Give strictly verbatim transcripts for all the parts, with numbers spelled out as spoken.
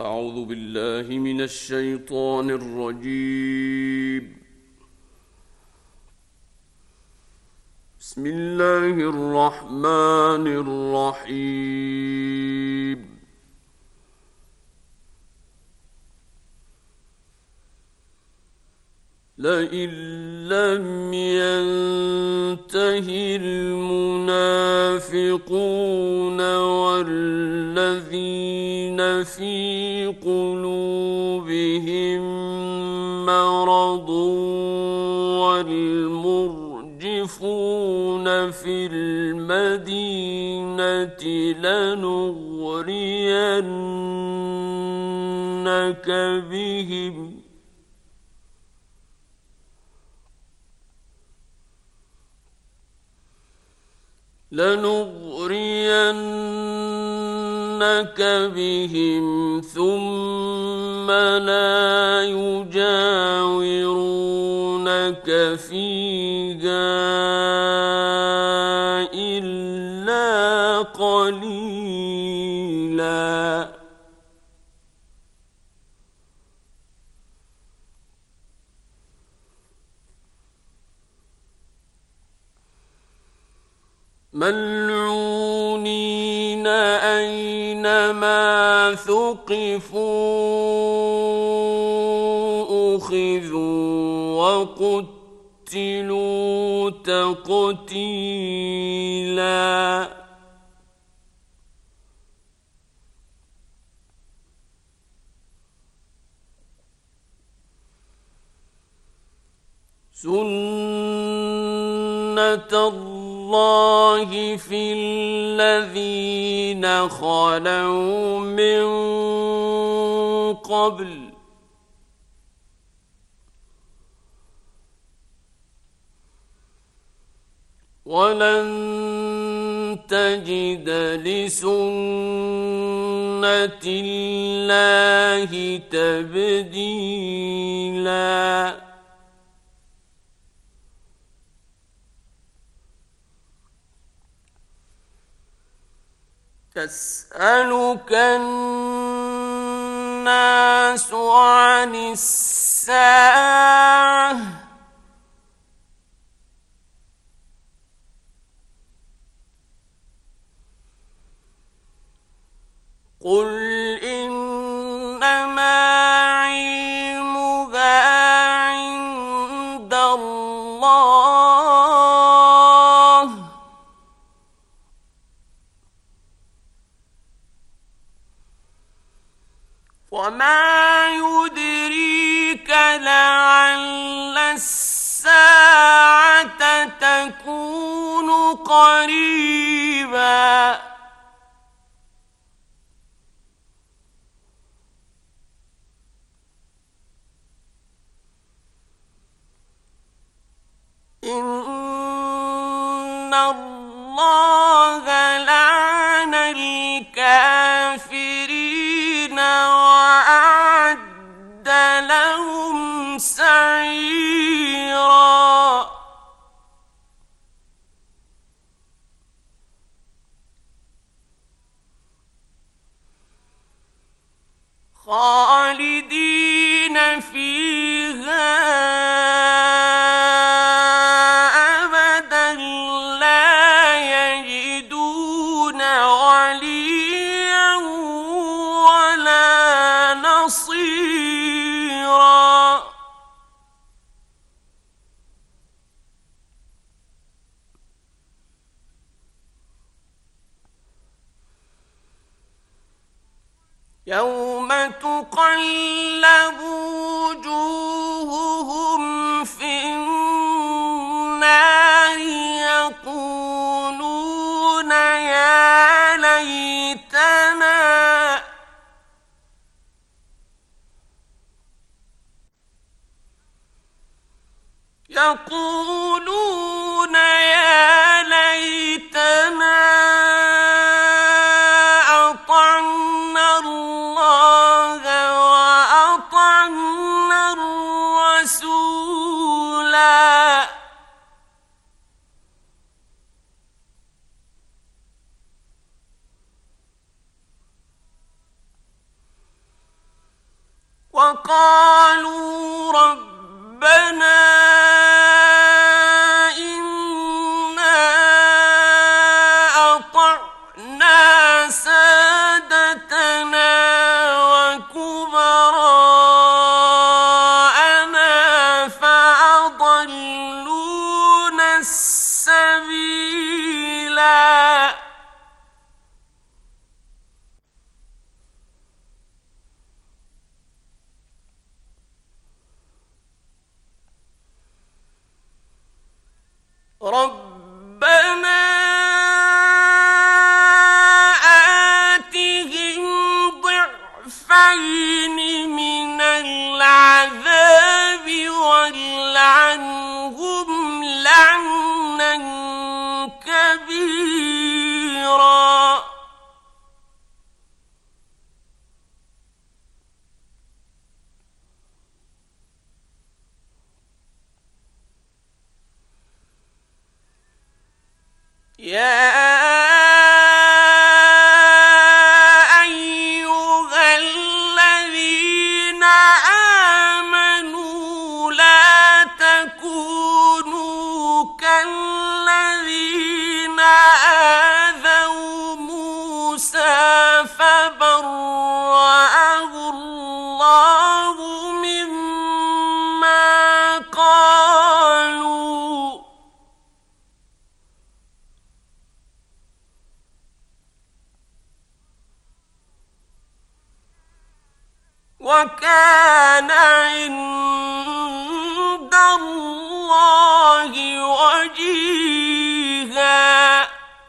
أعوذ بالله من الشيطان الرجيم. بسم الله الرحمن الرحيم. لئن لم ينته المنافقون والذين في قلوبهم مرض والمرجفون في المدينة لنغرينك بهم لنغرينك بهم ثم لا يجاورونك فيها إلا قليلا. ملعونين أينما ثقفوا أخذوا وقتلوا تقتيلا. سنة الله في الذين خلوا من قبل ولن تجد لسنة الله تبديلا. تسألك الناس عن الساعة قل إنما علمها عند الله وما يدريك لعل الساعة تكون قريبا. إن الله لعن الكافرين وأعد لهم سعيرا. خالدين فيها أبدا لا يجدون وليا ولا نصيرا. يوم تقلب وجوههم في النار يقولون يا ليتنا يقولون يا ليتنا أطعنا الله وأطعنا الرسولا. وقالوا ربنا إنا أطعنا سادتنا وكبراءنا فأضلونا السبيلا ربنا آتهم ضعفين من العذاب والعنهم لعنا كبيرا يا أيها الذين آمنوا لا تكونوا كالذين آذوا موسى فبرأه الله مما قالوا وكان عند الله وجيها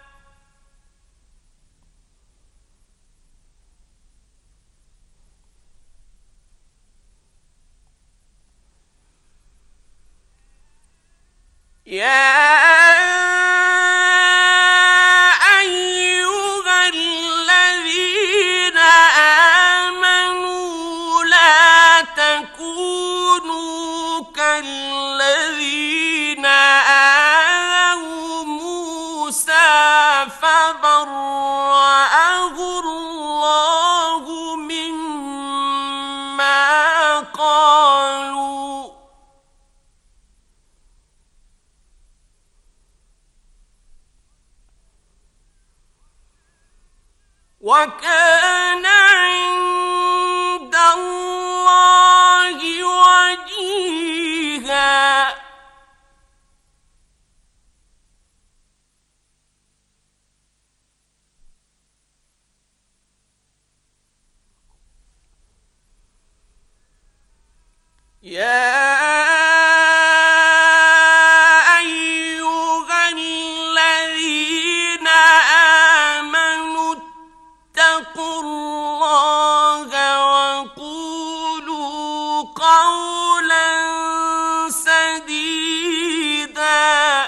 يا أيها الذين آمنوا لا تكونوا كالذين آذوا موسى فبرأه الله مما قالوا وكان عند الله وجيها يا أيها الذين آمنوا اتقوا الله وقولوا قولا سديدا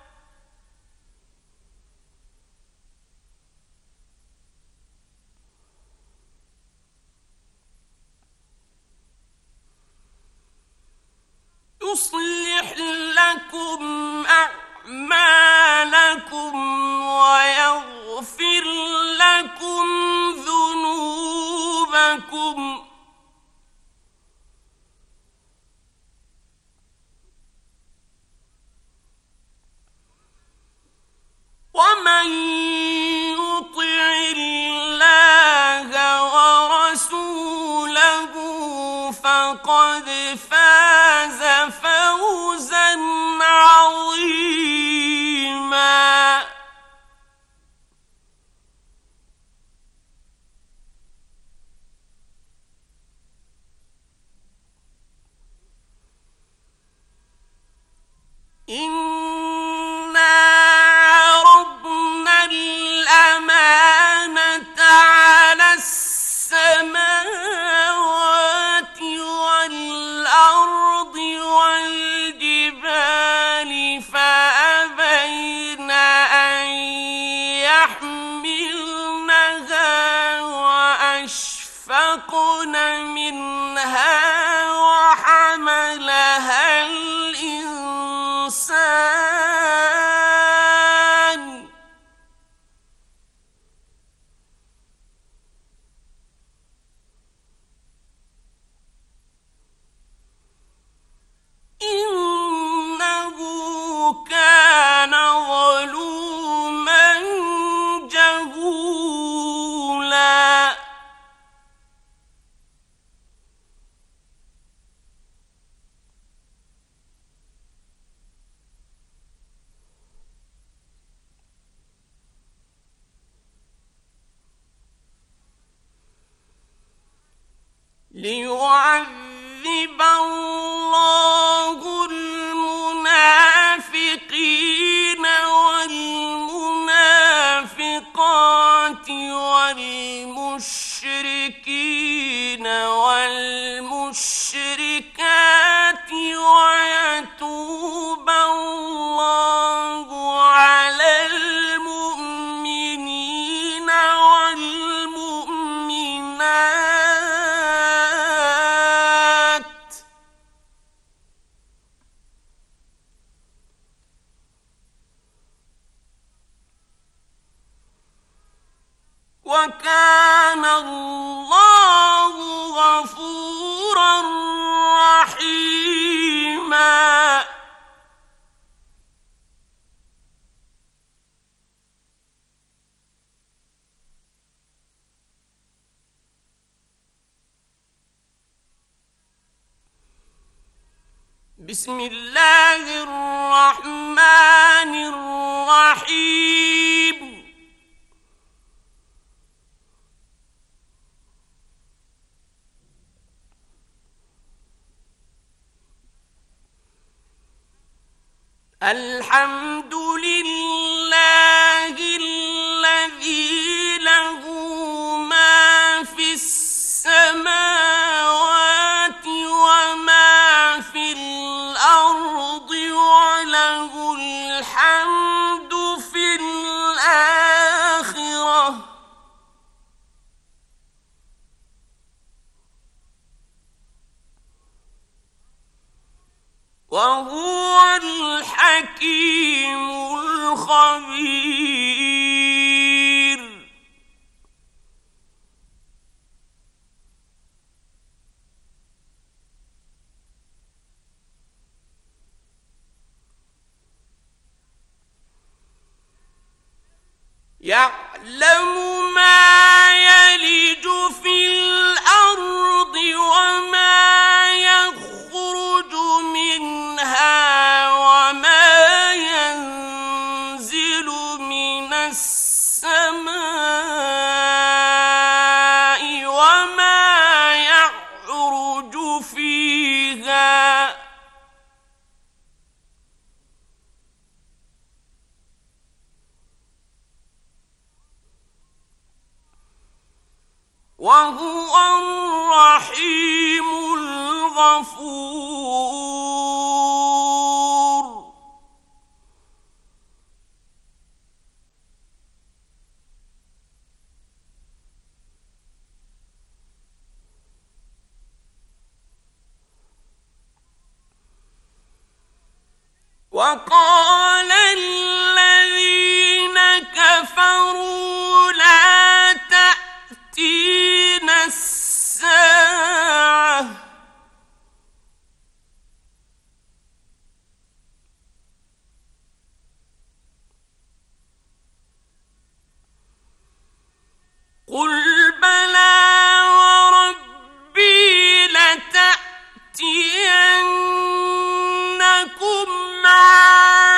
يصلح لكم أعمالكم ويغفر لكم ذنوبكم ومن يطع الله ورسوله فقد فاز فوزا عظيما إنا عرضنا الأمانة على السماوات والأرض والجبال فأبين أن يحملنها وأشفقن منها وحملها الإنسان ليعذب الله المنافقين والمنافقات والمشركين والمشركات ويتوب الله على المؤمنين والمؤمنات وكان الله غفورا رحيما. بسم الله الرحمن الرحيم. الحمد لله الذي له ما في السماوات وما في الأرض وله الحمد في الآخرة وهو الحكيم الخبير. يعلم ما يلج في الأرض وما يخرج منها وما ينزل من السماء وما يعرج فيها وهو الرحيم الغفور. وقال الذين كفروا لا تأتينا الساعة قل بلى وربي لتأتينكم عالم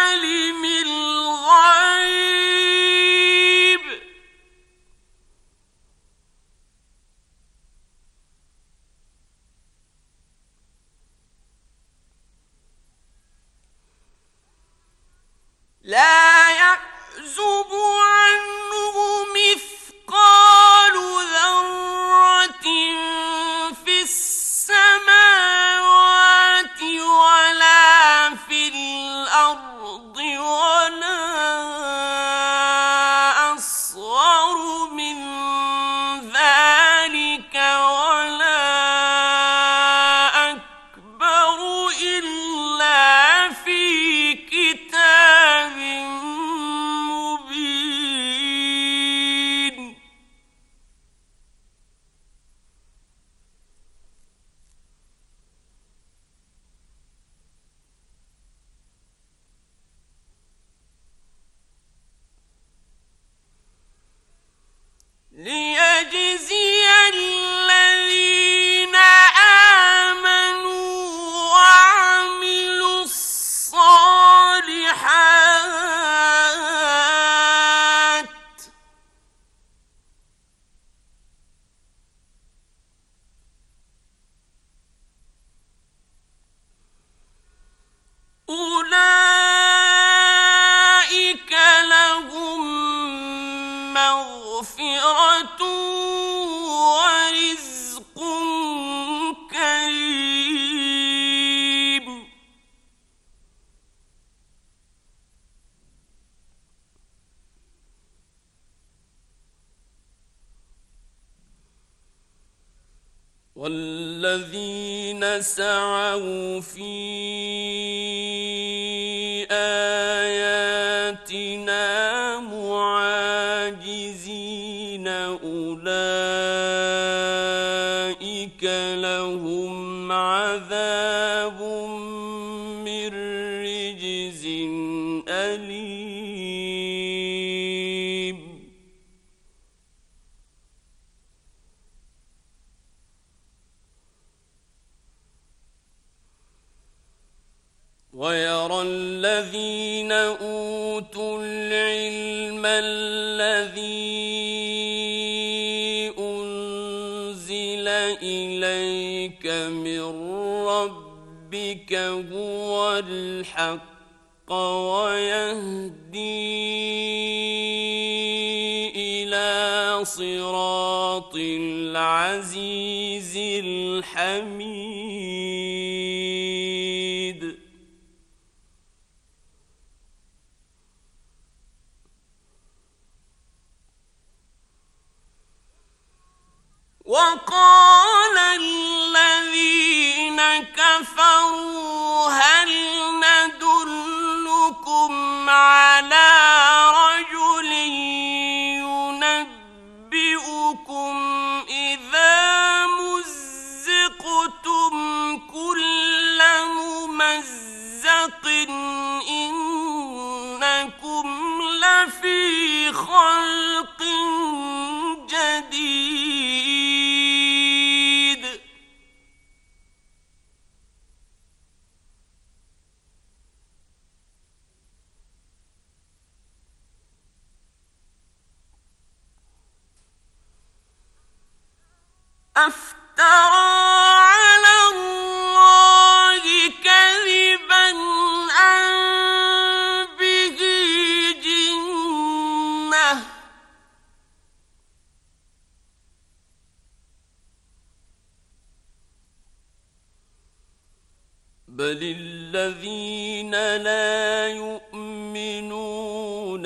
والذين سعوا في آياتنا معاجزين أولئك لهم عذاب من رجز أليم ويرى الذين أوتوا العلم الذي أنزل إليك من ربك هو الحق ويهدي إلى صراط العزيز الحميد وقال الذين كفروا هل ندلكم على رجل ينبئكم إذا مزقتم كل ممزق إنكم لفي خلق جديد أفترى على الله كذبا أم به جنة بل الذين لا يؤمنون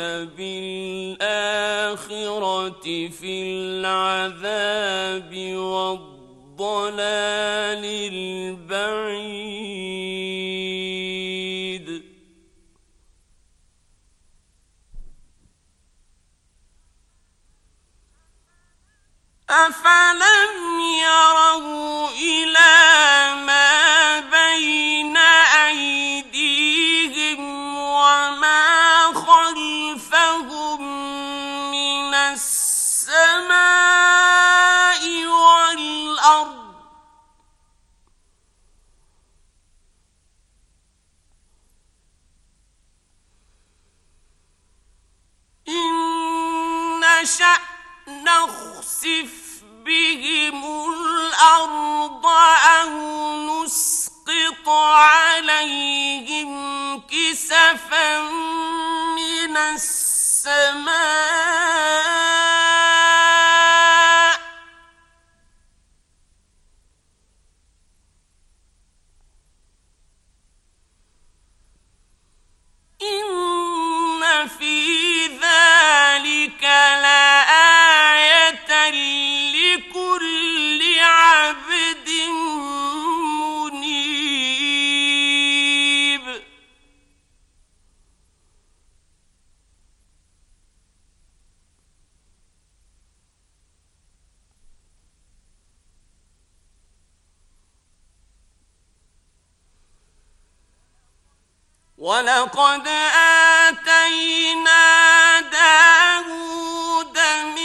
بالآخرة في العذاب والضلال البعيد أفلم يروا إلى ما بين أيديهم وما خلفهم من السماء والأرض إن نشأ نخسف بهم الأرض أو نسقط عليهم كسفا من السماء إن في ذلك لآية لكل عبد منيب ولقد آتينا داود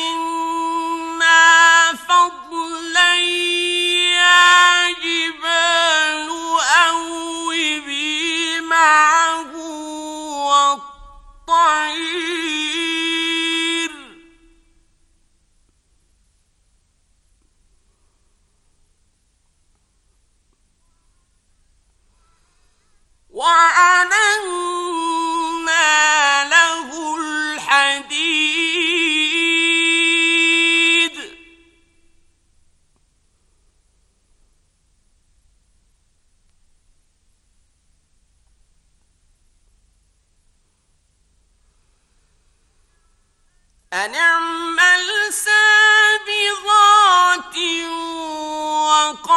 منا فضلا يا جبال أوبي معه والطير وألنا له الحديد أن اعمل سابغات وقدر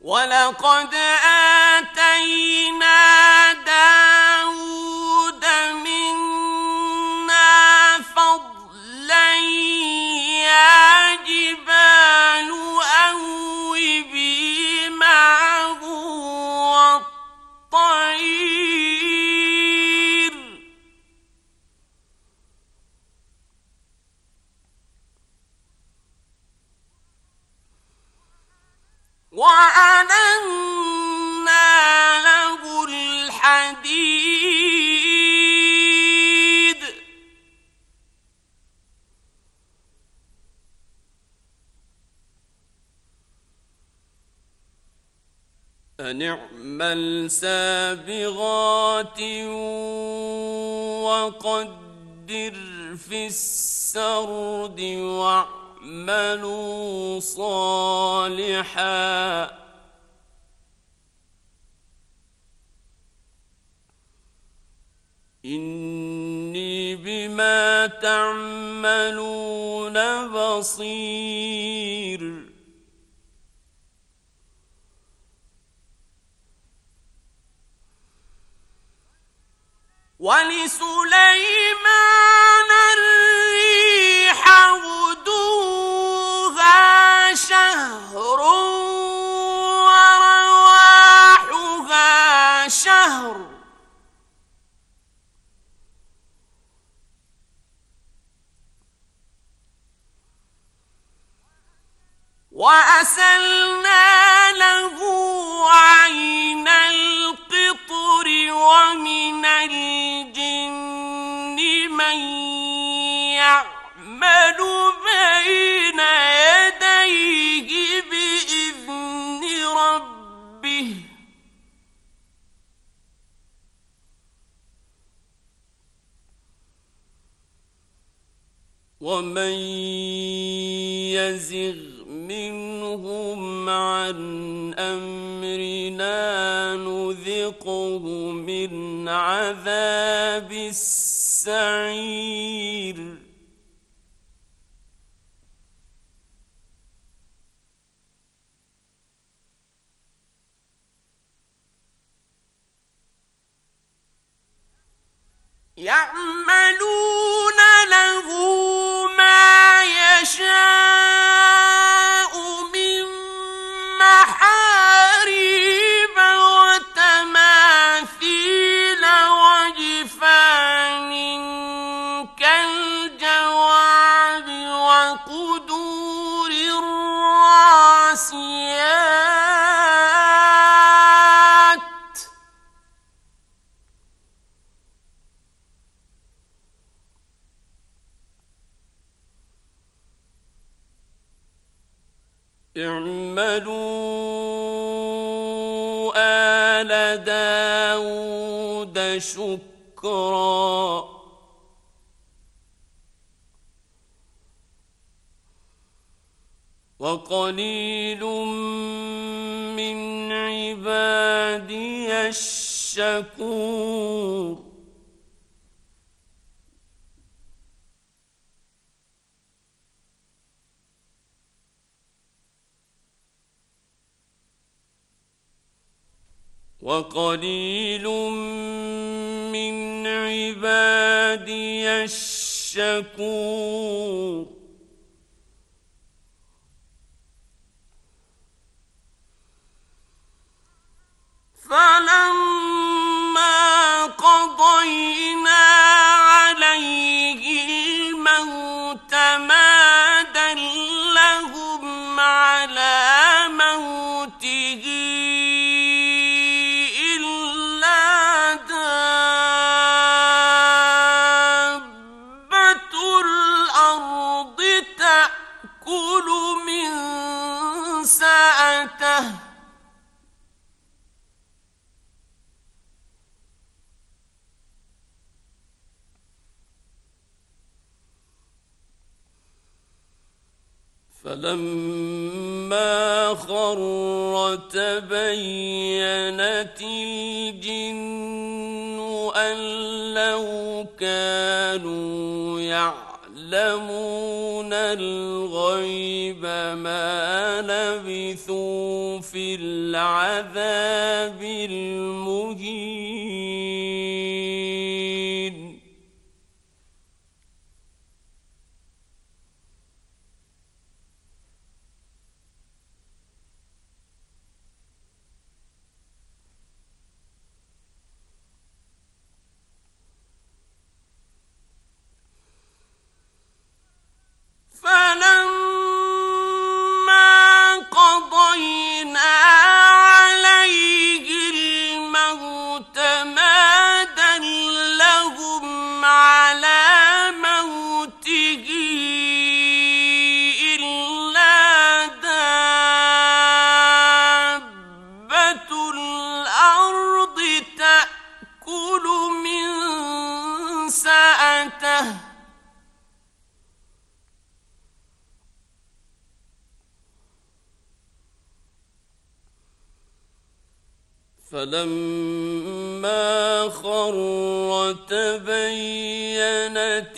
وَلَقَدْ آتَيْنَا دَاوُودَ مِنَّا فَضْلًا يَا جِبَالُ أَوِّبِي مَعَهُ وَالطَّيْرَ ۖ وَأَلَنَّا لَهُ الْحَدِيدَ أَنِ اعْمَلْ سَابِغَاتٍ وَقَدِّرْ فِي السَّرْدِ وَاعْمَلُوا صَالِحًا إِنِّي بِمَا تَعْمَلُونَ بَصِيرٌ وَلِسُلَيْمَانَ الرِّيحَ غُدُوُّهَا شَهْرٌ وَرَوَاحُهَا شَهْرٌ ۖ وَأَسَلْنَا لَهُ عَيْنَ الْقِطْرِ ۖ وَمِنَ الْجِنِّ مَن يَعْمَلُ بَيْنَ يَدَيْهِ بِإِذْنِ رَبِّهِ ۖ وَمَن يَزِغْ مِنْهُمْ عَنْ أَمْرِنَا نُذِقْهُ مِنْ عَذَابِ السَّعِيرِ يَعْمَلُونَ لَهُ مَا يَشَاءُ مِن مَّحَارِيبَ وَتَمَاثِيلَ وَجِفَانٍ كَالْجَوَابِ وَقُدُورٍ رَّاسِيَاتٍ اعْمَلُوا آلَ دَاوُودَ شُكْرًا ۚ وَقَلِيلٌ مِّنْ عِبَادِيَ الشَّكُورُ وَقَلِيلٌ مِّنْ عِبَادِيَ الشَّكُورُ فَلَمَّا قَضَيْنَا عَلَيْهِ الْمَوْتَ مَا دَلَّهُمْ عَلَىٰ مَوْتِهِ إِلَّا دَابَّةُ الْأَرْضِ تَأْكُلُ مِن سَأَتَهُ ۚ فَلَمَّا خَرَّ تَبَيَّنَتِ الْجِنُّ أَن لَّوْ كَانُوا يَعْلَمُونَ يعلمون الغيب ما لبثوا في العذاب المهين فلما قضينا عليه الموت ما دلهم على موته إلا دابة الأرض تأكل من سأته فلما خر تبينت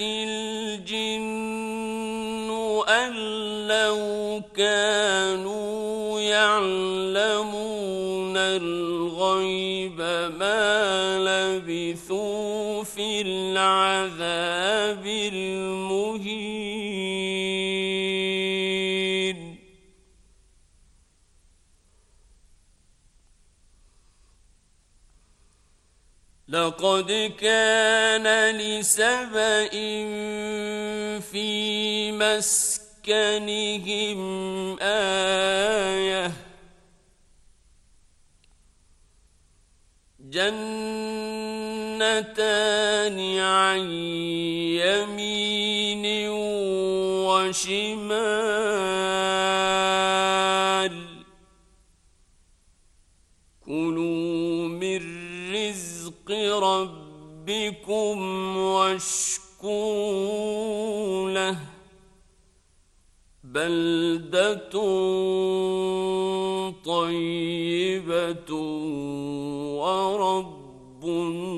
الجن أن لو كانوا يعلمون الغيب ما لبثوا في العذاب المهين لقد كان لسبإ في مسكنهم آية جنتان عن يمين وشمال كلوا من رزق ربكم واشكروا له بلدة طيبة ورب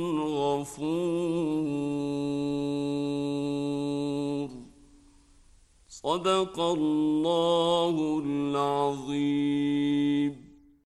غفور صدق الله العظيم.